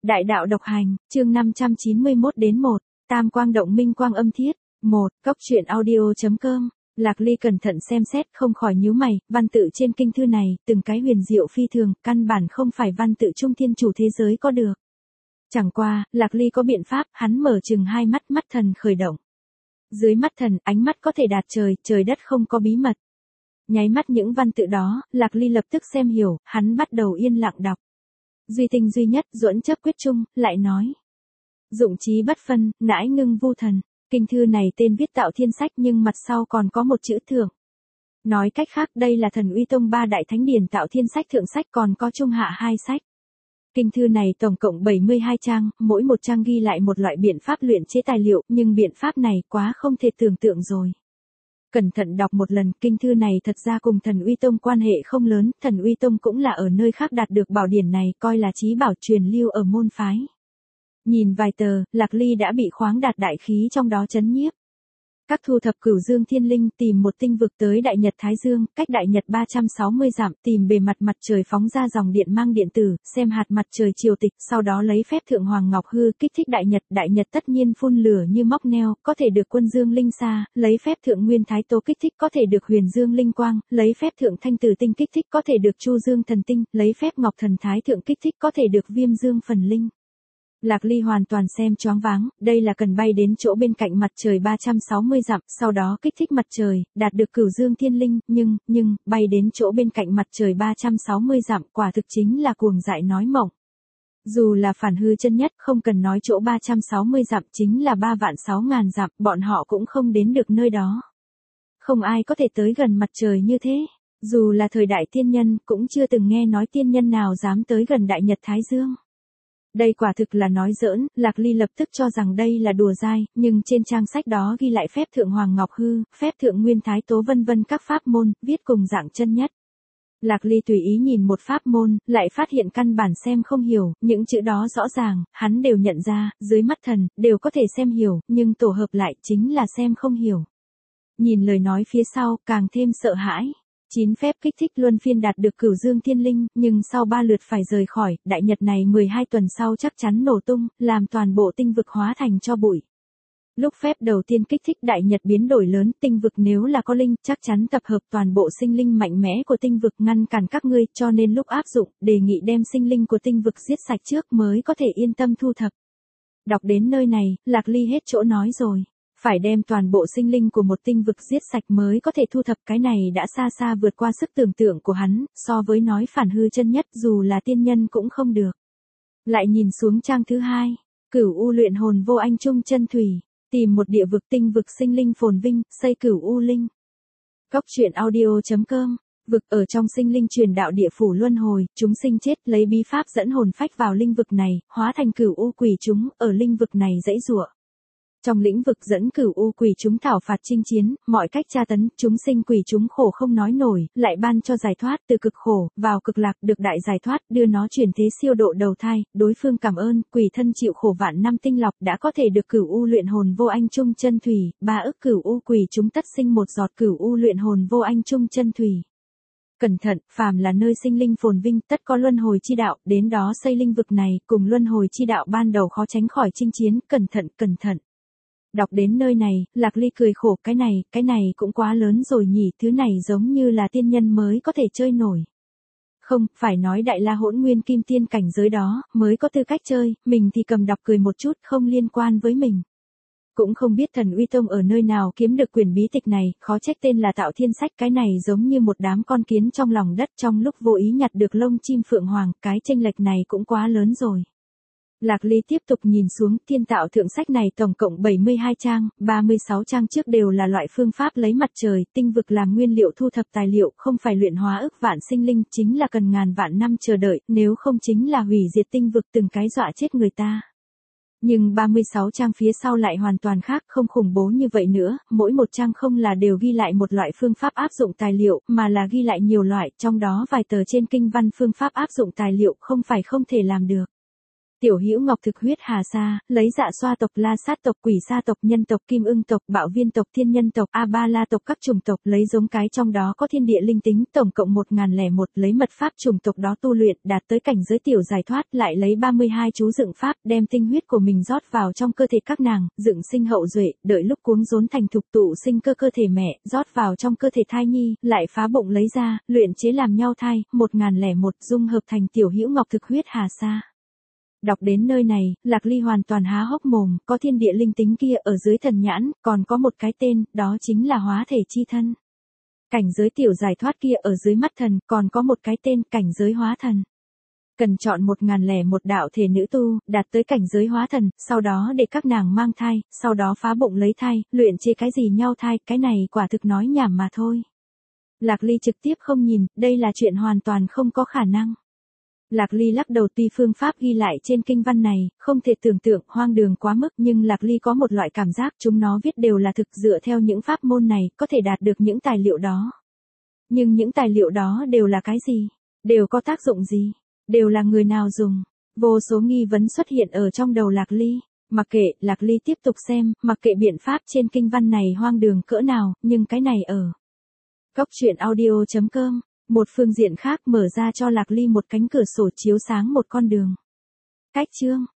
Đại đạo độc hành, chương 591 đến 1, Tam quang động minh quang âm thiết. 1. Cốc truyện audio.com. Lạc Ly cẩn thận xem xét không khỏi nhíu mày, văn tự trên kinh thư này, từng cái huyền diệu phi thường, căn bản không phải văn tự trung thiên chủ thế giới có được. Chẳng qua, Lạc Ly có biện pháp, hắn mở chừng hai mắt, mắt thần khởi động. Dưới mắt thần, ánh mắt có thể đạt trời, trời đất không có bí mật. Nháy mắt những văn tự đó, Lạc Ly lập tức xem hiểu, hắn bắt đầu yên lặng đọc. Duy tinh duy nhất, duẫn chấp quyết chung, lại nói. Dụng trí bất phân, nãi ngưng vô thần. Kinh thư này tên viết Tạo Thiên Sách nhưng mặt sau còn có một chữ thượng. Nói cách khác đây là Thần Uy Tông 3 đại thánh điển Tạo Thiên Sách thượng sách còn có trung hạ 2 sách. Kinh thư này tổng cộng 72 trang, mỗi một trang ghi lại một loại biện pháp luyện chế tài liệu, nhưng biện pháp này quá không thể tưởng tượng rồi. Cẩn thận đọc một lần, kinh thư này thật ra cùng Thần Uy Tông quan hệ không lớn, Thần Uy Tông cũng là ở nơi khác đạt được bảo điển này, coi là chí bảo truyền lưu ở môn phái. Nhìn vài tờ, Lạc Ly đã bị khoáng đạt đại khí trong đó chấn nhiếp. Các thu thập Cửu Dương Thiên Linh, tìm một tinh vực tới Đại Nhật Thái Dương, cách Đại Nhật 360 dặm, tìm bề mặt mặt trời phóng ra dòng điện mang điện tử, xem hạt mặt trời triều tịch, sau đó lấy phép Thượng Hoàng Ngọc Hư kích thích Đại Nhật tất nhiên phun lửa như móc neo, có thể được Quân Dương Linh Sa, lấy phép Thượng Nguyên Thái Tố kích thích có thể được Huyền Dương Linh Quang, lấy phép Thượng Thanh Tử Tinh kích thích có thể được Chu Dương Thần Tinh, lấy phép Ngọc Thần Thái Thượng kích thích có thể được Viêm Dương Phần Linh. Lạc Ly hoàn toàn xem choáng váng, đây là cần bay đến chỗ bên cạnh mặt trời 360 dặm, sau đó kích thích mặt trời, đạt được Cửu Dương Thiên Linh, nhưng, bay đến chỗ bên cạnh mặt trời 360 dặm quả thực chính là cuồng dại nói mộng. Dù là phản hư chân nhất, không cần nói chỗ 360 dặm chính là 3.600.000 dặm, bọn họ cũng không đến được nơi đó. Không ai có thể tới gần mặt trời như thế, dù là thời đại tiên nhân, cũng chưa từng nghe nói tiên nhân nào dám tới gần Đại Nhật Thái Dương. Đây quả thực là nói giỡn, Lạc Ly lập tức cho rằng đây là đùa dai, nhưng trên trang sách đó ghi lại phép Thượng Hoàng Ngọc Hư, phép Thượng Nguyên Thái Tố vân vân các pháp môn, viết cùng dạng chân nhất. Lạc Ly tùy ý nhìn một pháp môn, lại phát hiện căn bản xem không hiểu, những chữ đó rõ ràng, hắn đều nhận ra, dưới mắt thần, đều có thể xem hiểu, nhưng tổ hợp lại chính là xem không hiểu. Nhìn lời nói phía sau, càng thêm sợ hãi. 9 phép kích thích luân phiên đạt được Cửu Dương Thiên Linh, nhưng sau 3 lượt phải rời khỏi, Đại Nhật này 12 tuần sau chắc chắn nổ tung, làm toàn bộ tinh vực hóa thành tro bụi. Lúc phép đầu tiên kích thích Đại Nhật biến đổi lớn, tinh vực nếu là có linh, chắc chắn tập hợp toàn bộ sinh linh mạnh mẽ của tinh vực ngăn cản các ngươi, cho nên lúc áp dụng, đề nghị đem sinh linh của tinh vực giết sạch trước mới có thể yên tâm thu thập. Đọc đến nơi này, Lạc Ly hết chỗ nói rồi. Phải đem toàn bộ sinh linh của một tinh vực giết sạch mới có thể thu thập, cái này đã xa xa vượt qua sức tưởng tượng của hắn, so với nói phản hư chân nhất dù là tiên nhân cũng không được. Lại nhìn xuống trang thứ 2, Cửu U luyện hồn vô anh trung chân thủy, tìm một địa vực tinh vực sinh linh phồn vinh, xây Cửu U linh. Cốc truyện audio.com. Vực ở trong sinh linh truyền đạo địa phủ luân hồi, chúng sinh chết, lấy bí pháp dẫn hồn phách vào linh vực này, hóa thành Cửu U quỷ chúng, ở linh vực này dãy giụa. Trong lĩnh vực dẫn Cửu U quỷ chúng thảo phạt chinh chiến, mọi cách tra tấn, chúng sinh quỷ chúng khổ không nói nổi, lại ban cho giải thoát từ cực khổ, vào cực lạc, được đại giải thoát, đưa nó chuyển thế siêu độ đầu thai, đối phương cảm ơn, quỷ thân chịu khổ vạn năm tinh lọc đã có thể được Cửu U luyện hồn vô anh trung chân thủy, 3 ức Cửu U quỷ chúng tất sinh một giọt Cửu U luyện hồn vô anh trung chân thủy. Cẩn thận, phàm là nơi sinh linh phồn vinh, tất có luân hồi chi đạo, đến đó xây linh vực này, cùng luân hồi chi đạo ban đầu khó tránh khỏi chinh chiến, cẩn thận. Đọc đến nơi này, Lạc Ly cười khổ, cái này cũng quá lớn rồi nhỉ, thứ này giống như là tiên nhân mới có thể chơi nổi. Không, phải nói Đại La Hỗn Nguyên Kim Tiên cảnh giới đó, mới có tư cách chơi, mình thì cầm đọc cười một chút, không liên quan với mình. Cũng không biết Thần Uy Tông ở nơi nào kiếm được quyển bí tịch này, khó trách tên là Tạo Thiên Sách, cái này giống như một đám con kiến trong lòng đất trong lúc vô ý nhặt được lông chim phượng hoàng, cái chênh lệch này cũng quá lớn rồi. Lạc Ly tiếp tục nhìn xuống, Thiên Tạo Thượng Sách này tổng cộng 72 trang, 36 trang trước đều là loại phương pháp lấy mặt trời, tinh vực làm nguyên liệu thu thập tài liệu, không phải luyện hóa ức vạn sinh linh, chính là cần ngàn vạn năm chờ đợi, nếu không chính là hủy diệt tinh vực từng cái dọa chết người ta. Nhưng 36 trang phía sau lại hoàn toàn khác, không khủng bố như vậy nữa, mỗi một trang không là đều ghi lại một loại phương pháp áp dụng tài liệu, mà là ghi lại nhiều loại, trong đó vài tờ trên kinh văn phương pháp áp dụng tài liệu không phải không thể làm được. Tiểu Hữu Ngọc thực huyết hà sa, lấy dạ xoa tộc, La Sát tộc, Quỷ Sa tộc, Nhân tộc, Kim Ưng tộc, Bạo Viên tộc, Thiên Nhân tộc, A Ba La tộc các chủng tộc, lấy giống cái trong đó có thiên địa linh tính, tổng cộng 1001, lấy mật pháp chủng tộc đó tu luyện, đạt tới cảnh giới tiểu giải thoát, lại lấy 32 chú dựng pháp, đem tinh huyết của mình rót vào trong cơ thể các nàng, dựng sinh hậu duệ, đợi lúc cuống rốn thành thục tụ sinh cơ cơ thể mẹ, rót vào trong cơ thể thai nhi, lại phá bụng lấy ra, luyện chế làm nhau thai, 1001 dung hợp thành Tiểu Hữu Ngọc thực huyết hà sa. Đọc đến nơi này, Lạc Ly hoàn toàn há hốc mồm, có thiên địa linh tính kia ở dưới thần nhãn, còn có một cái tên, đó chính là hóa thể chi thân. Cảnh giới tiểu giải thoát kia ở dưới mắt thần, còn có một cái tên, cảnh giới hóa thần. Cần chọn 1001 đạo thể nữ tu, đạt tới cảnh giới hóa thần, sau đó để các nàng mang thai, sau đó phá bụng lấy thai, luyện chế cái gì nhau thai, cái này quả thực nói nhảm mà thôi. Lạc Ly trực tiếp không nhìn, đây là chuyện hoàn toàn không có khả năng. Lạc Ly lắc đầu, tuy phương pháp ghi lại trên kinh văn này, không thể tưởng tượng, hoang đường quá mức, nhưng Lạc Ly có một loại cảm giác chúng nó viết đều là thực, dựa theo những pháp môn này, có thể đạt được những tài liệu đó. Nhưng những tài liệu đó đều là cái gì? Đều có tác dụng gì? Đều là người nào dùng? Vô số nghi vấn xuất hiện ở trong đầu Lạc Ly. Mặc kệ, Lạc Ly tiếp tục xem, mặc kệ biện pháp trên kinh văn này hoang đường cỡ nào, nhưng cái này ở Cốc.audio.com. Một phương diện khác mở ra cho Lạc Ly một cánh cửa sổ chiếu sáng một con đường. Cách chương